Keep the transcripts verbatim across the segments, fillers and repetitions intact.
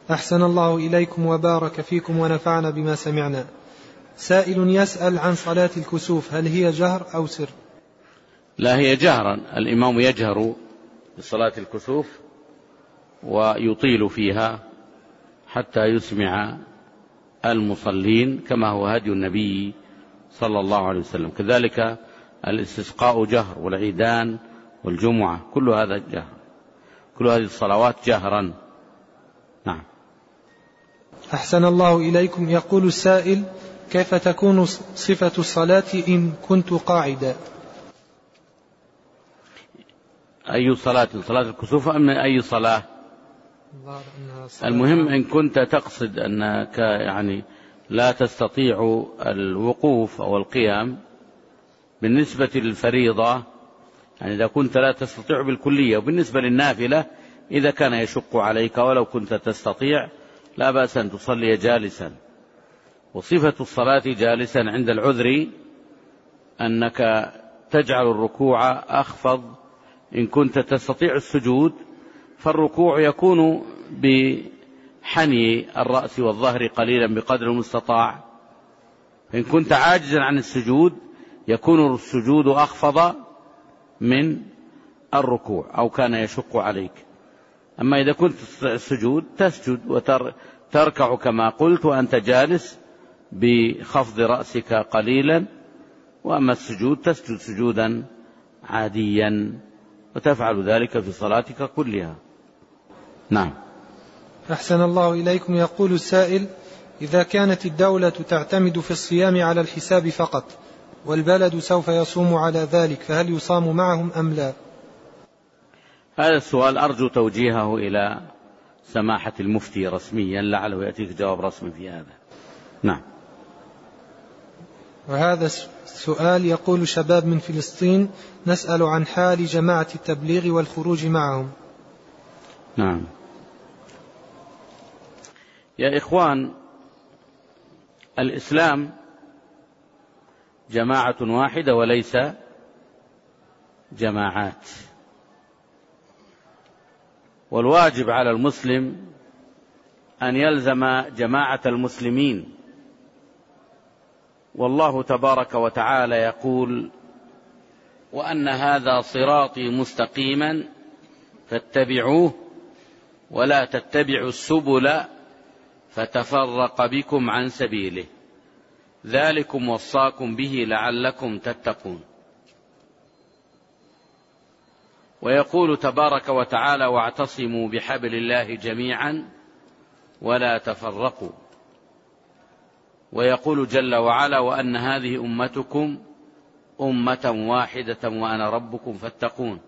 أحسن الله إليكم وبارك فيكم ونفعنا بما سمعنا. سائل يسأل عن صلاة الكسوف، هل هي جهر أو سر؟ لا، هي جهرا. الإمام يجهر بصلاة الكسوف ويطيل فيها حتى يسمع المصلين، كما هو هدي النبي صلى الله عليه وسلم. كذلك الاستسقاء جهر، والعيدان والجمعة، كل هذا جهر، كل هذه الصلوات جهرا. نعم. أحسن الله إليكم. يقول السائل: كيف تكون صفة الصلاة إن كنت قاعدا؟ أي صلاة؟ صلاة الكسوف أم أي صلاة؟ المهم إن كنت تقصد أنك يعني لا تستطيع الوقوف أو القيام بالنسبة للفريضة، يعني إذا كنت لا تستطيع بالكلية. وبالنسبة للنافلة إذا كان يشق عليك ولو كنت تستطيع لا بأس أن تصلي جالسا. وصفة الصلاة جالسا عند العذر أنك تجعل الركوع أخفض. إن كنت تستطيع السجود فالركوع يكون بحني الرأس والظهر قليلا بقدر المستطاع. إن كنت عاجزا عن السجود يكون السجود أخفض من الركوع أو كان يشق عليك. أما إذا كنت السجود تسجد وتركع كما قلت وأنت جالس بخفض رأسك قليلا، وأما السجود تسجد سجودا عاديا، وتفعل ذلك في صلاتك كلها. نعم. أحسن الله إليكم. يقول السائل: إذا كانت الدولة تعتمد في الصيام على الحساب فقط والبلد سوف يصوم على ذلك، فهل يصام معهم أم لا؟ هذا السؤال أرجو توجيهه إلى سماحة المفتي رسميا، لعله يأتيك جواب رسمي في هذا. نعم. وهذا السؤال يقول: شباب من فلسطين نسأل عن حال جماعة التبليغ والخروج معهم. نعم. يا إخوان، الإسلام جماعة واحدة وليس جماعات، والواجب على المسلم أن يلزم جماعة المسلمين. والله تبارك وتعالى يقول: وأن هذا صراطي مستقيما فاتبعوه ولا تتبعوا السبل فتفرق بكم عن سبيله ذلكم وصاكم به لعلكم تتقون. ويقول تبارك وتعالى: واعتصموا بحبل الله جميعا ولا تفرقوا. ويقول جل وعلا: وأن هذه أمتكم أمة واحدة وأنا ربكم فاتقون.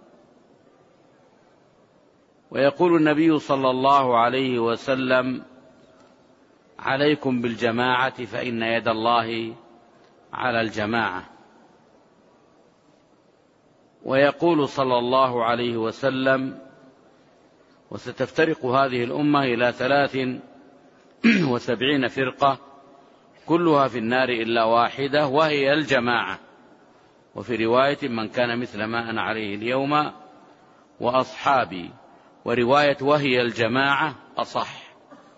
ويقول النبي صلى الله عليه وسلم: عليكم بالجماعة فإن يد الله على الجماعة. ويقول صلى الله عليه وسلم: وستفترق هذه الأمة إلى ثلاث وسبعين فرقة كلها في النار إلا واحدة وهي الجماعة. وفي رواية: من كان مثل ما أنا عليه اليوم وأصحابي. ورواية وهي الجماعة أصح.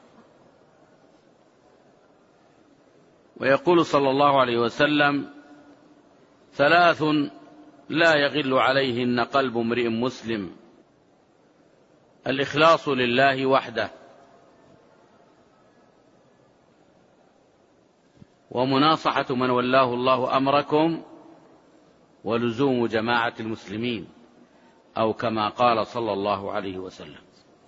ويقول صلى الله عليه وسلم: ثلاث لا يغل عليهن قلب امرئ مسلم: الإخلاص لله وحده، ومناصحة من ولاه الله أمركم، ولزوم جماعة المسلمين، أو كما قال صلى الله عليه وسلم.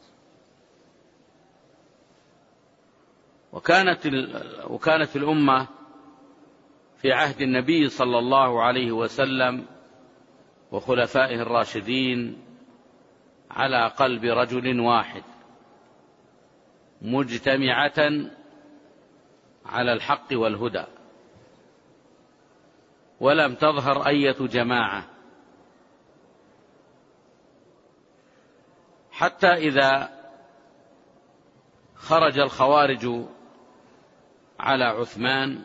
وكانت وكانت الأمة في عهد النبي صلى الله عليه وسلم وخلفائه الراشدين على قلب رجل واحد، مجتمعة على الحق والهدى، ولم تظهر أية جماعة، حتى إذا خرج الخوارج على عثمان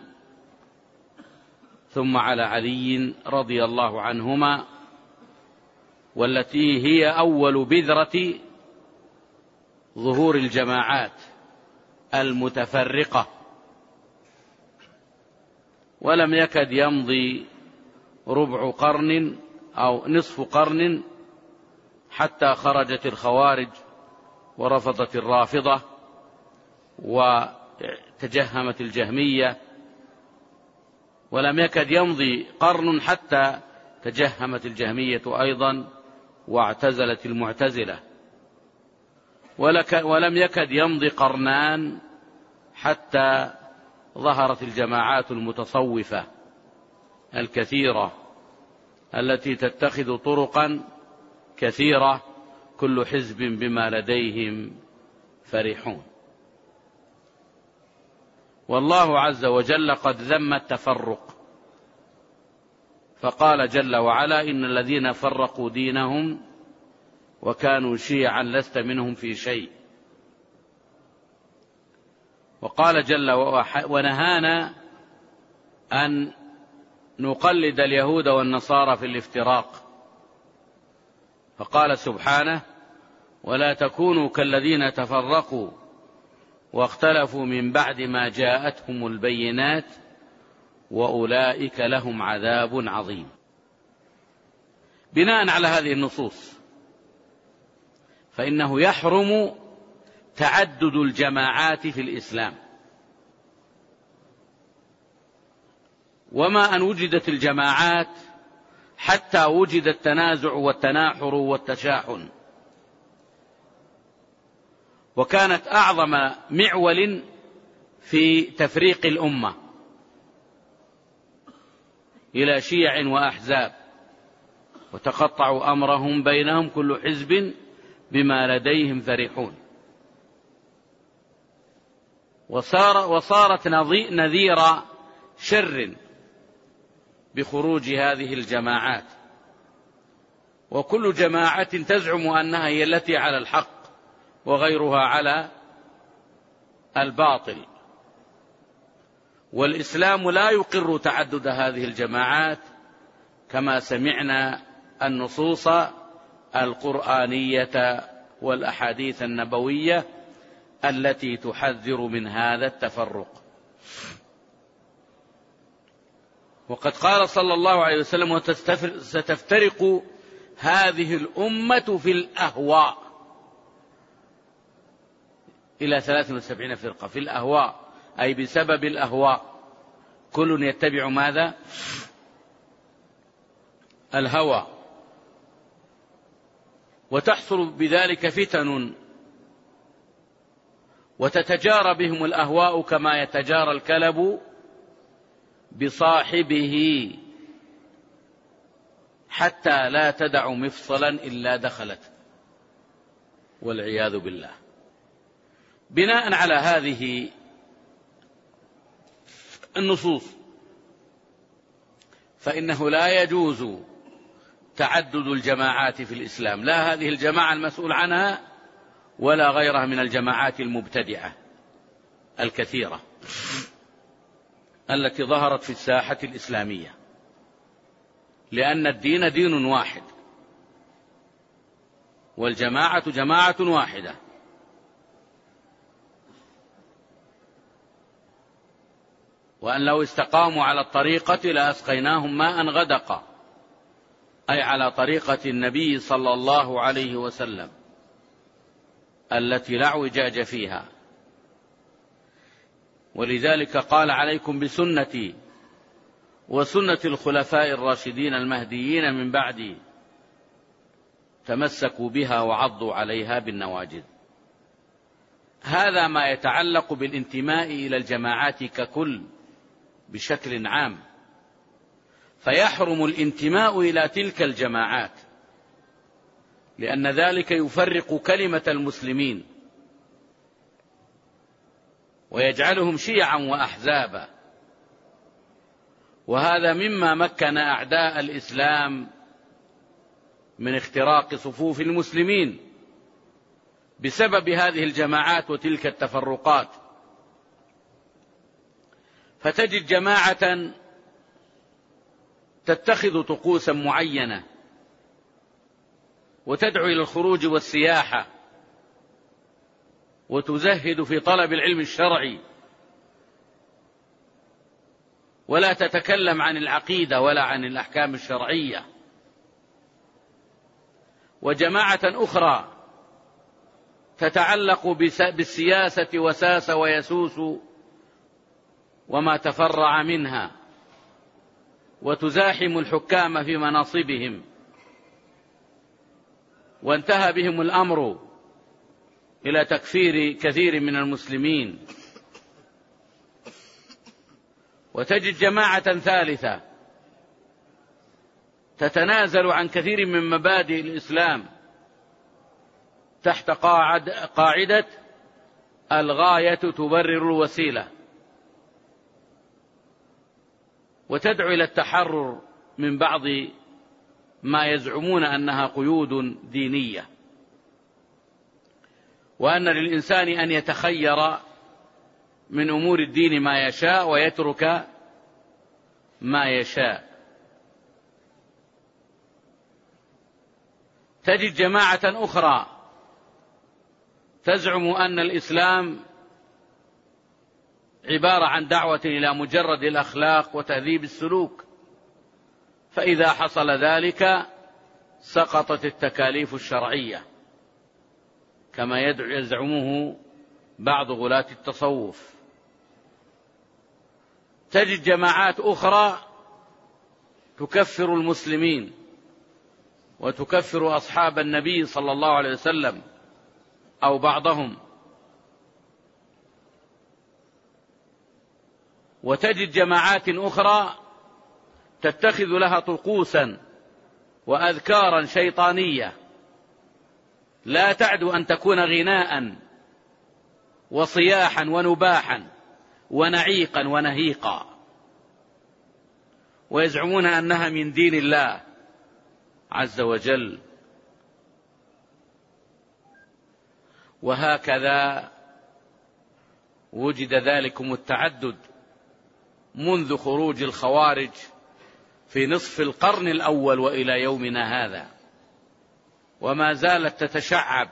ثم على علي رضي الله عنهما، والتي هي أول بذرة ظهور الجماعات المتفرقة. ولم يكد يمضي ربع قرن أو نصف قرن حتى خرجت الخوارج ورفضت الرافضة وتجهمت الجهمية، ولم يكد يمضي قرن حتى تجهمت الجهمية أيضا واعتزلت المعتزلة، ولم يكد يمضي قرنان حتى ظهرت الجماعات المتصوفة الكثيرة التي تتخذ طرقا كثيرة كل حزب بما لديهم فرحون. والله عز وجل قد ذم التفرق، فقال جل وعلا: إن الذين فرقوا دينهم وكانوا شيعا لست منهم في شيء. وقال جل وعلا: ونهانا أن نقلد اليهود والنصارى في الافتراق، فقال سبحانه: ولا تكونوا كالذين تفرقوا واختلفوا من بعد ما جاءتهم البينات وأولئك لهم عذاب عظيم. بناء على هذه النصوص فإنه يحرم تعدد الجماعات في الإسلام، وما أن وجدت الجماعات حتى وجد التنازع والتناحر والتشاحن، وكانت أعظم معول في تفريق الأمة إلى شيع وأحزاب، وتقطعوا أمرهم بينهم كل حزب بما لديهم فرحون. وصار وصارت نذير شر بخروج هذه الجماعات، وكل جماعة تزعم أنها هي التي على الحق وغيرها على الباطل. والإسلام لا يقر تعدد هذه الجماعات كما سمعنا النصوص القرآنية والأحاديث النبوية التي تحذر من هذا التفرق. وقد قال صلى الله عليه وسلم: وستفترق هذه الأمة في الأهواء إلى ثلاث وسبعين فرقة. في الأهواء أي بسبب الأهواء، كل يتبع ماذا؟ الهوى، وتحصل بذلك فتن وتتجارى بهم الأهواء كما يتجارى الكلب بصاحبه حتى لا تدع مفصلا إلا دخلت، والعياذ بالله. بناء على هذه النصوص فإنه لا يجوز تعدد الجماعات في الإسلام، لا هذه الجماعة المسؤول عنها ولا غيرها من الجماعات المبتدعة الكثيرة التي ظهرت في الساحة الإسلامية، لأن الدين دين واحد والجماعة جماعة واحدة. وأن لو استقاموا على الطريقة لأسقيناهم ماء غدقا، أي على طريقة النبي صلى الله عليه وسلم التي لا اعوجاج فيها. ولذلك قال: عليكم بسنتي وسنة الخلفاء الراشدين المهديين من بعدي، تمسكوا بها وعضوا عليها بالنواجذ. هذا ما يتعلق بالانتماء إلى الجماعات ككل بشكل عام، فيحرم الانتماء إلى تلك الجماعات، لأن ذلك يفرق كلمة المسلمين ويجعلهم شيعا وأحزابا. وهذا مما مكن أعداء الإسلام من اختراق صفوف المسلمين بسبب هذه الجماعات وتلك التفرقات. فتجد جماعة تتخذ طقوسا معينة وتدعو إلى الخروج والسياحة وتزهد في طلب العلم الشرعي، ولا تتكلم عن العقيدة ولا عن الأحكام الشرعية. وجماعة أخرى تتعلق بالسياسة وساس ويسوس وما تفرع منها، وتزاحم الحكام في مناصبهم، وانتهى بهم الأمر إلى تكفير كثير من المسلمين. وتجد جماعة ثالثة تتنازل عن كثير من مبادئ الإسلام تحت قاعدة الغاية تبرر الوسيلة، وتدعو إلى التحرر من بعض ما يزعمون أنها قيود دينية، وأن للإنسان أن يتخير من أمور الدين ما يشاء ويترك ما يشاء. تجد جماعة أخرى تزعم أن الإسلام عبارة عن دعوة إلى مجرد الأخلاق وتهذيب السلوك، فإذا حصل ذلك سقطت التكاليف الشرعية كما يزعمه بعض غلاة التصوف. تجد جماعات أخرى تكفر المسلمين وتكفر أصحاب النبي صلى الله عليه وسلم أو بعضهم. وتجد جماعات أخرى تتخذ لها طقوسا وأذكارا شيطانية لا تعدو أن تكون غناء وصياحا ونباحا ونعيقا ونهيقا، ويزعمون أنها من دين الله عز وجل. وهكذا وجد ذلكم التعدد منذ خروج الخوارج في نصف القرن الأول وإلى يومنا هذا، وما زالت تتشعب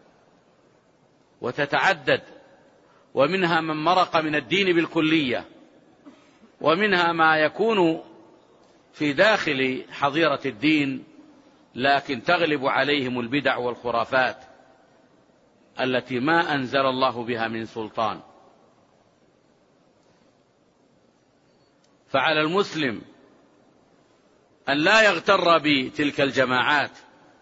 وتتعدد، ومنها من مرق من الدين بالكلية، ومنها ما يكون في داخل حظيرة الدين لكن تغلب عليهم البدع والخرافات التي ما أنزل الله بها من سلطان. فعلى المسلم أن لا يغتر بتلك الجماعات،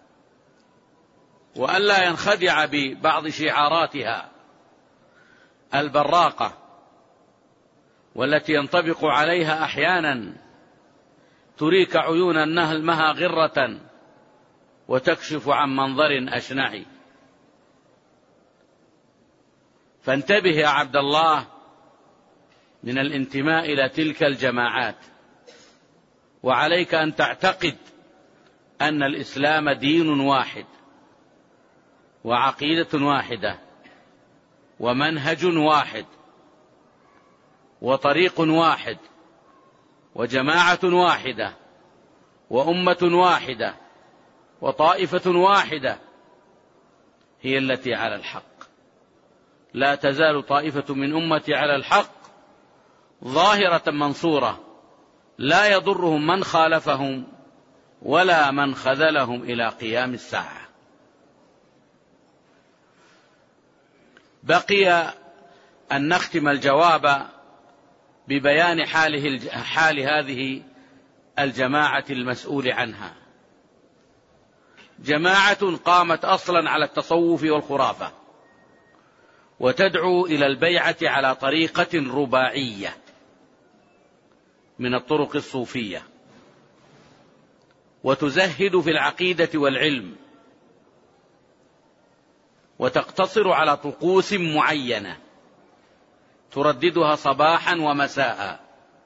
وأن لا ينخدع ببعض شعاراتها البراقة والتي ينطبق عليها أحيانا تريك عيون النهل مها غرة وتكشف عن منظر أشنع. فانتبه يا عبد الله من الانتماء إلى تلك الجماعات، وعليك أن تعتقد أن الإسلام دين واحد وعقيدة واحدة ومنهج واحد وطريق واحد وجماعة واحدة وأمة واحدة وطائفة واحدة هي التي على الحق. لا تزال طائفة من أمتي على الحق ظاهرة منصورة، لا يضرهم من خالفهم ولا من خذلهم إلى قيام الساعة. بقي أن نختم الجواب ببيان حاله حال هذه الجماعة المسؤول عنها. جماعة قامت أصلا على التصوف والخرافة، وتدعو إلى البيعة على طريقة رباعية من الطرق الصوفية، وتزهد في العقيدة والعلم، وتقتصر على طقوس معينة ترددها صباحا ومساء،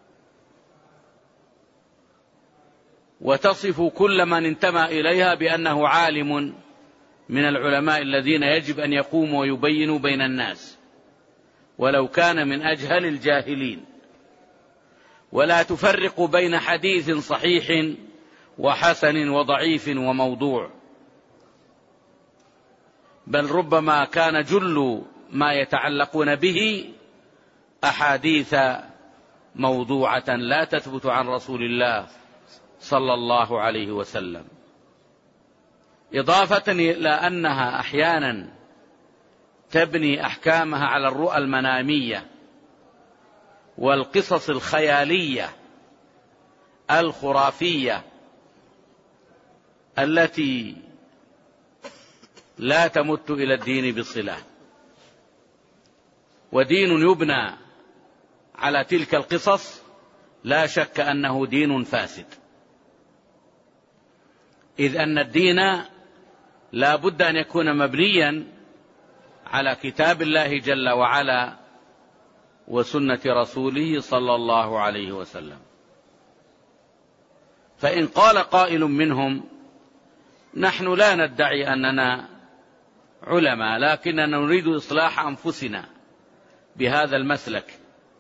وتصف كل من انتمى إليها بأنه عالم من العلماء الذين يجب أن يقوموا ويبينوا بين الناس ولو كان من أجهل الجاهلين. ولا تفرق بين حديث صحيح وحسن وضعيف وموضوع، بل ربما كان جل ما يتعلقون به أحاديث موضوعة لا تثبت عن رسول الله صلى الله عليه وسلم، إضافة إلى أنها أحيانا تبني أحكامها على الرؤى المنامية والقصص الخيالية الخرافية التي لا تمت إلى الدين بصلة. ودين يبنى على تلك القصص لا شك أنه دين فاسد، إذ أن الدين لا بد أن يكون مبنيا على كتاب الله جل وعلا وسنة رسوله صلى الله عليه وسلم. فإن قال قائل منهم: نحن لا ندعي أننا علماء، لكننا نريد إصلاح أنفسنا بهذا المسلك،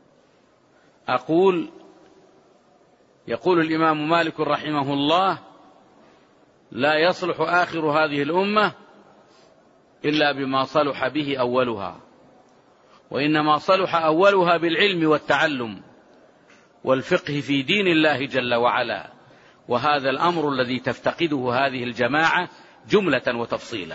أقول: يقول الإمام مالك رحمه الله: لا يصلح آخر هذه الأمة إلا بما صلح به أولها، وإنما صلح أولها بالعلم والتعلم والفقه في دين الله جل وعلا، وهذا الأمر الذي تفتقده هذه الجماعة جملة وتفصيلا.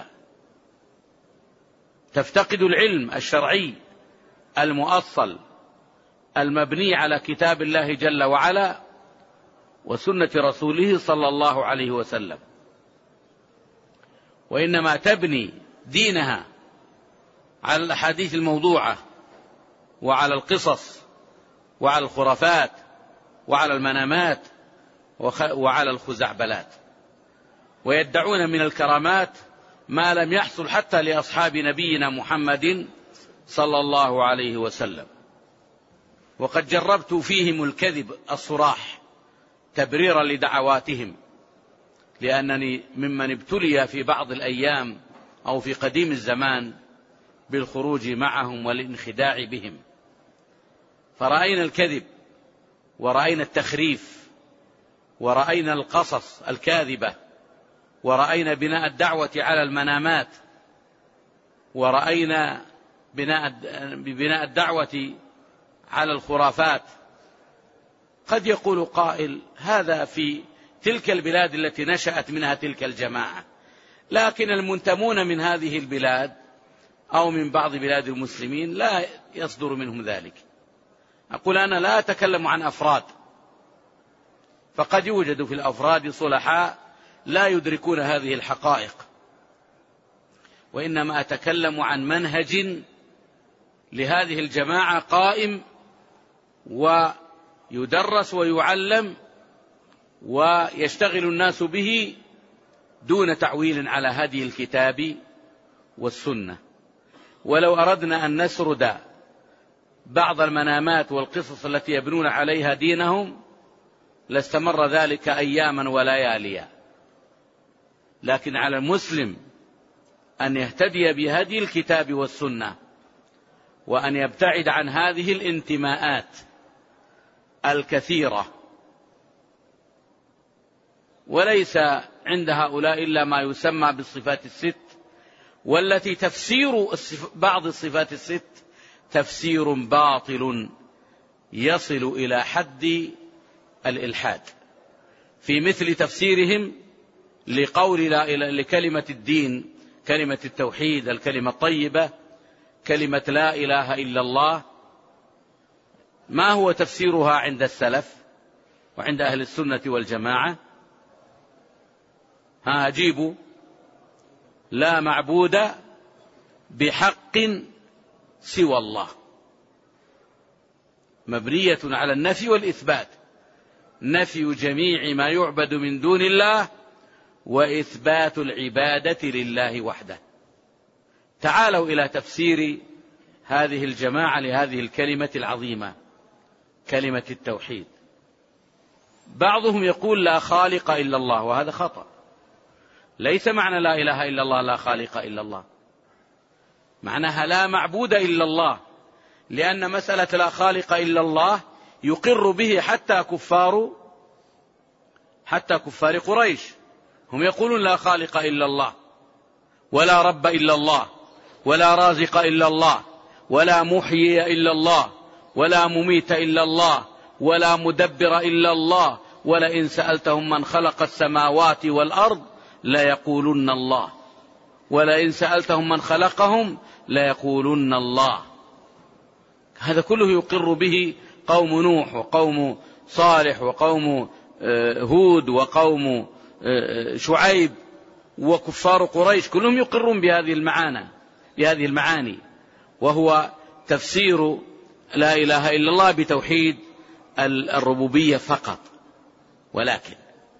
تفتقد العلم الشرعي المؤصل المبني على كتاب الله جل وعلا وسنة رسوله صلى الله عليه وسلم، وإنما تبني دينها على الأحاديث الموضوعة وعلى القصص وعلى الخرافات وعلى المنامات وعلى الخزعبلات، ويدعون من الكرامات ما لم يحصل حتى لأصحاب نبينا محمد صلى الله عليه وسلم. وقد جربت فيهم الكذب الصراح تبريرا لدعواتهم، لأنني ممن ابتلي في بعض الأيام أو في قديم الزمان بالخروج معهم والانخداع بهم، فرأينا الكذب ورأينا التخريف ورأينا القصص الكاذبة ورأينا بناء الدعوة على المنامات ورأينا بناء بناء الدعوة على الخرافات. قد يقول قائل: هذا في تلك البلاد التي نشأت منها تلك الجماعة، لكن المنتمون من هذه البلاد أو من بعض بلاد المسلمين لا يصدر منهم ذلك. أقول: أنا لا أتكلم عن أفراد، فقد يوجد في الأفراد صلحاء لا يدركون هذه الحقائق، وإنما أتكلم عن منهج لهذه الجماعة قائم ويدرس ويعلم ويشتغل الناس به دون تعويل على هدي الكتاب والسنة. ولو أردنا أن نسرد بعض المنامات والقصص التي يبنون عليها دينهم لاستمر ذلك أياما ولياليا، لكن على المسلم أن يهتدي بهدي الكتاب والسنة وأن يبتعد عن هذه الانتماءات الكثيرة، وليس عند هؤلاء إلا ما يسمى بالصفات الست، والتي تفسير بعض الصفات الست تفسير باطل يصل إلى حد الإلحاد، في مثل تفسيرهم لقول لا إله لكلمة الدين، كلمة التوحيد، الكلمة الطيبة، كلمة لا إله إلا الله. ما هو تفسيرها عند السلف وعند أهل السنة والجماعة؟ ها أجيبوا: لا معبود بحق سوى الله، مبنية على النفي والإثبات، نفي جميع ما يعبد من دون الله وإثبات العبادة لله وحده. تعالوا إلى تفسير هذه الجماعة لهذه الكلمة العظيمة، كلمة التوحيد. بعضهم يقول لا خالق إلا الله، وهذا خطأ. ليس معنى لا إله إلا الله لا خالق إلا الله، معناها لا معبود إلا الله، لأن مسألة لا خالق إلا الله يقر به حتى كفار حتى كفار قريش، هم يقولون لا خالق إلا الله ولا رب إلا الله ولا رازق إلا الله، ولا محيي إلا الله، ولا مميت إلا الله، ولا مدبر إلا الله، ولئن سألتهم من خلق السماوات والأرض ليقولن الله، ولئن سألتهم من خلقهم ليقولن الله. هذا كله يقر به قوم نوح وقوم صالح وقوم هود وقوم شعيب وكفار قريش، كلهم يقرون بهذه المعاني بهذه المعاني وهو تفسير لا إله إلا الله بتوحيد الربوبية فقط. ولكن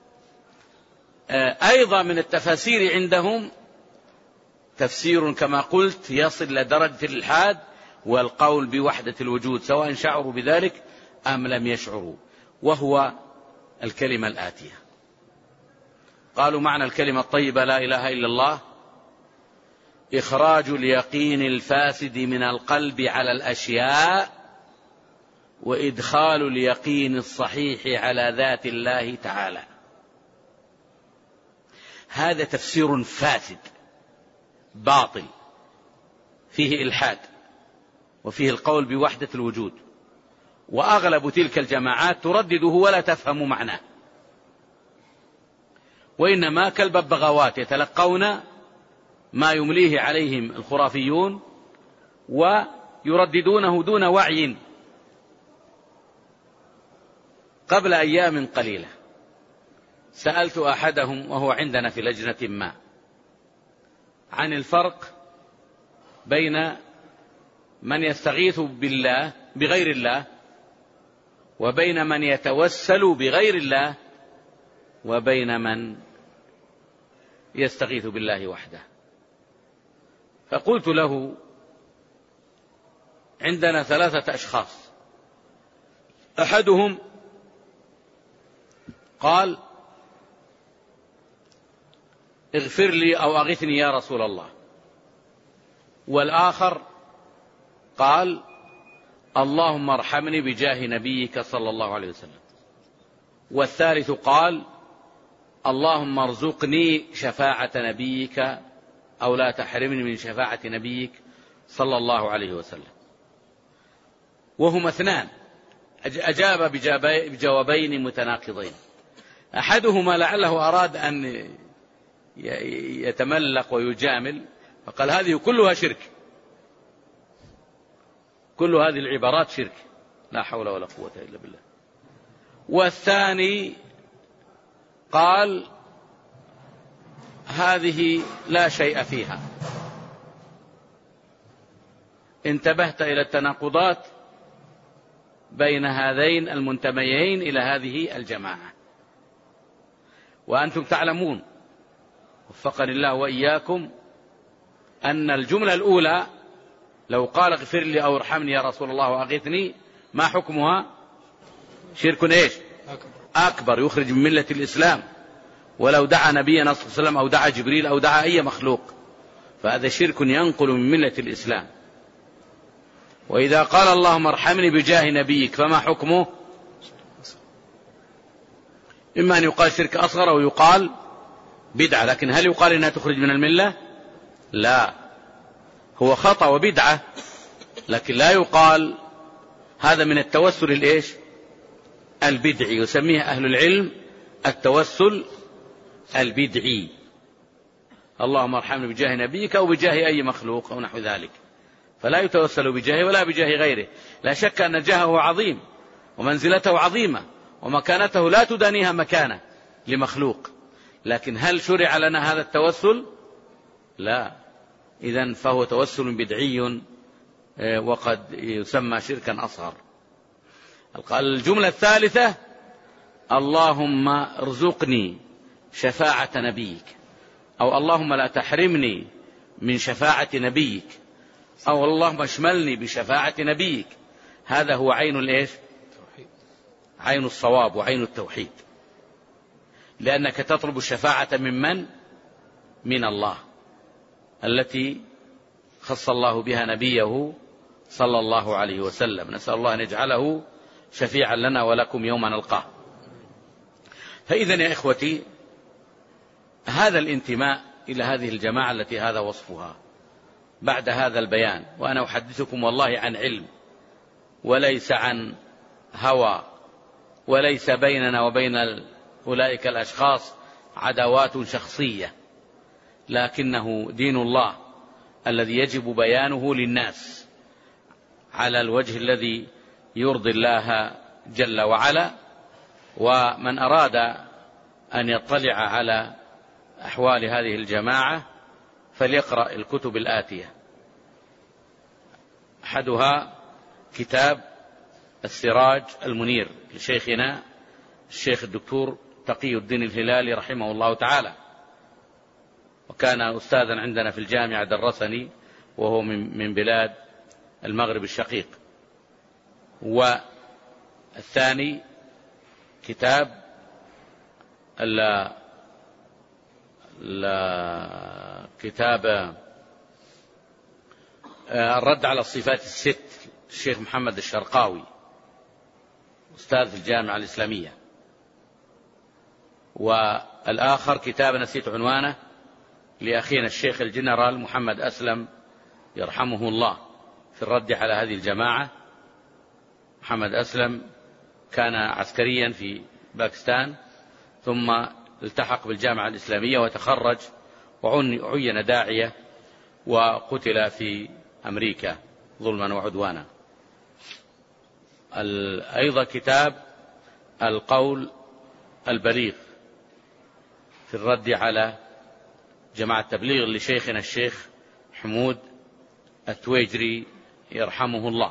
أيضا من التفاسير عندهم تفسير كما قلت يصل لدرجة الإلحاد والقول بوحدة الوجود، سواء شعروا بذلك أم لم يشعروا، وهو الكلمة الآتية. قالوا معنى الكلمة الطيبة لا إله إلا الله إخراج اليقين الفاسد من القلب على الأشياء وإدخال اليقين الصحيح على ذات الله تعالى. هذا تفسير فاسد باطل فيه إلحاد وفيه القول بوحدة الوجود، وأغلب تلك الجماعات تردده ولا تفهم معناه، وإنما كالببغاوات يتلقون ما يمليه عليهم الخرافيون ويرددونه دون وعي. قبل أيام قليلة سألت أحدهم وهو عندنا في لجنة ما عن الفرق بين من يستغيث بالله بغير الله وبين من يتوسل بغير الله وبين من يستغيث بالله وحده. فقلت له عندنا ثلاثة أشخاص، أحدهم قال اغفر لي أو أغثني يا رسول الله، والآخر قال اللهم ارحمني بجاه نبيك صلى الله عليه وسلم، والثالث قال اللهم ارزقني شفاعة نبيك أو لا تحرمني من شفاعة نبيك صلى الله عليه وسلم. وهما اثنان أجاب بجوابين متناقضين. أحدهما لعله أراد أن يتملق ويجامل فقال هذه كلها شرك، كل هذه العبارات شرك، لا حول ولا قوة إلا بالله. والثاني قال هذه لا شيء فيها. انتبهت إلى التناقضات بين هذين المنتميين إلى هذه الجماعة، وأنتم تعلمون وفقني الله وإياكم أن الجملة الأولى لو قال اغفر لي أو ارحمني يا رسول الله وأغثني ما حكمها؟ شرك إيش؟ أكبر، يخرج من ملة الإسلام، ولو دعا نبينا صلى الله عليه وسلم أو دعا جبريل أو دعا أي مخلوق فهذا شرك ينقل من ملة الإسلام. وإذا قال اللهم ارحمني بجاه نبيك فما حكمه؟ إما أن يقال شرك أصغر أو يقال بدعة، لكن هل يقال إنها تخرج من الملة؟ لا، هو خطأ وبدعة، لكن لا يقال هذا من التوسل الإيش؟ البدعي، يسميه أهل العلم التوسل البدعي. اللهم ارحمني بجاه نبيك أو بجاه أي مخلوق أو نحو ذلك، فلا يتوسل بجاهه ولا بجاه غيره. لا شك أن جاهه عظيم ومنزلته عظيمة ومكانته لا تدانيها مكانة لمخلوق، لكن هل شرع لنا هذا التوسل؟ لا. إذن فهو توسل بدعي وقد يسمى شركا أصغر. الجملة الثالثة اللهم ارزقني شفاعة نبيك، أو اللهم لا تحرمني من شفاعة نبيك، أو اللهم اشملني بشفاعة نبيك. هذا هو عين الإيش؟ عين الصواب وعين التوحيد، لأنك تطلب الشفاعة من من؟ من الله، التي خص الله بها نبيه صلى الله عليه وسلم. نسأل الله أن يجعله شفيعا لنا ولكم يوم نلقاه. فإذن يا إخوتي هذا الانتماء إلى هذه الجماعة التي هذا وصفها بعد هذا البيان، وأنا أحدثكم والله عن علم وليس عن هوى، وليس بيننا وبين أولئك الأشخاص عداوات شخصية، لكنه دين الله الذي يجب بيانه للناس على الوجه الذي يرضي الله جل وعلا. ومن أراد أن يطلع على أحوال هذه الجماعة فليقرأ الكتب الآتية: أحدها كتاب السراج المنير لشيخنا الشيخ الدكتور تقي الدين الهلالي رحمه الله تعالى، وكان أستاذا عندنا في الجامعة، درسني وهو من بلاد المغرب الشقيق. والثاني كتاب ال كتاب الرد على الصفات الست الشيخ محمد الشرقاوي، أستاذ في الجامعة الإسلامية. والآخر كتاب نسيت عنوانه لأخينا الشيخ الجنرال محمد أسلم يرحمه الله في الرد على هذه الجماعة. محمد أسلم كان عسكريا في باكستان، ثم التحق بالجامعة الإسلامية وتخرج وعين داعية، وقتل في أمريكا ظلما وعدوانا. أيضا كتاب القول البليغ في الرد على جماعة التبليغ لشيخنا الشيخ حمود التويجري يرحمه الله.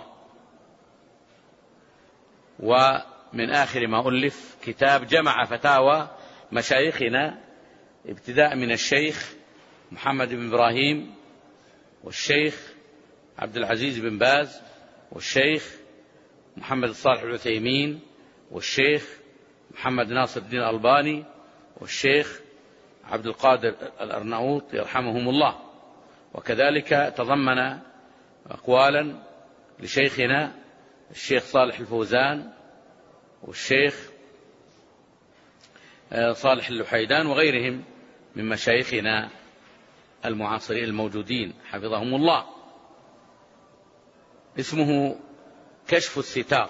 ومن آخر ما ألف كتاب جمع فتاوى مشايخنا ابتداء من الشيخ محمد بن إبراهيم والشيخ عبد العزيز بن باز والشيخ محمد الصالح العثيمين والشيخ محمد ناصر الدين الألباني والشيخ عبد القادر الأرناؤوط يرحمهم الله. وكذلك تضمن أقوالا لشيخنا الشيخ صالح الفوزان والشيخ صالح اللحيدان وغيرهم من مشايخنا المعاصرين الموجودين حفظهم الله. اسمه كشف الستار،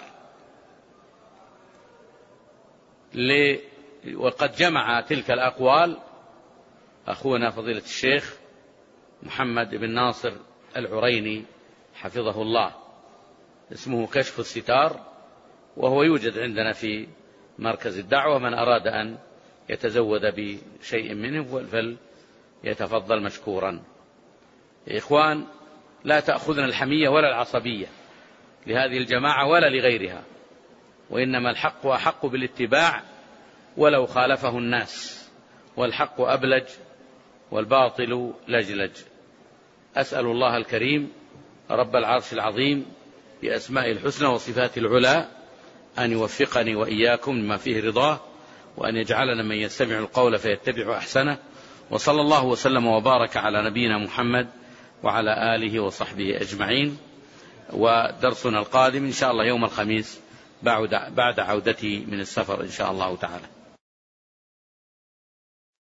وقد جمع تلك الأقوال أخونا فضيلة الشيخ محمد بن ناصر العريني حفظه الله. اسمه كشف الستار، وهو يوجد عندنا في مركز الدعوة، من أراد أن يتزود بشيء منه فليتفضل مشكورا. يا إخوان، لا تأخذنا الحمية ولا العصبية لهذه الجماعة ولا لغيرها، وإنما الحق أحق بالاتباع ولو خالفه الناس، والحق أبلج والباطل لجلج. أسأل الله الكريم رب العرش العظيم بأسماء الحسنى وصفات العلى أن يوفقني وإياكم لما فيه رضاه، وأن يجعلنا من يستمع القول فيتبع أحسنه. وصلى الله وسلم وبارك على نبينا محمد وعلى آله وصحبه أجمعين. ودرسنا القادم إن شاء الله يوم الخميس بعد عودتي من السفر إن شاء الله تعالى.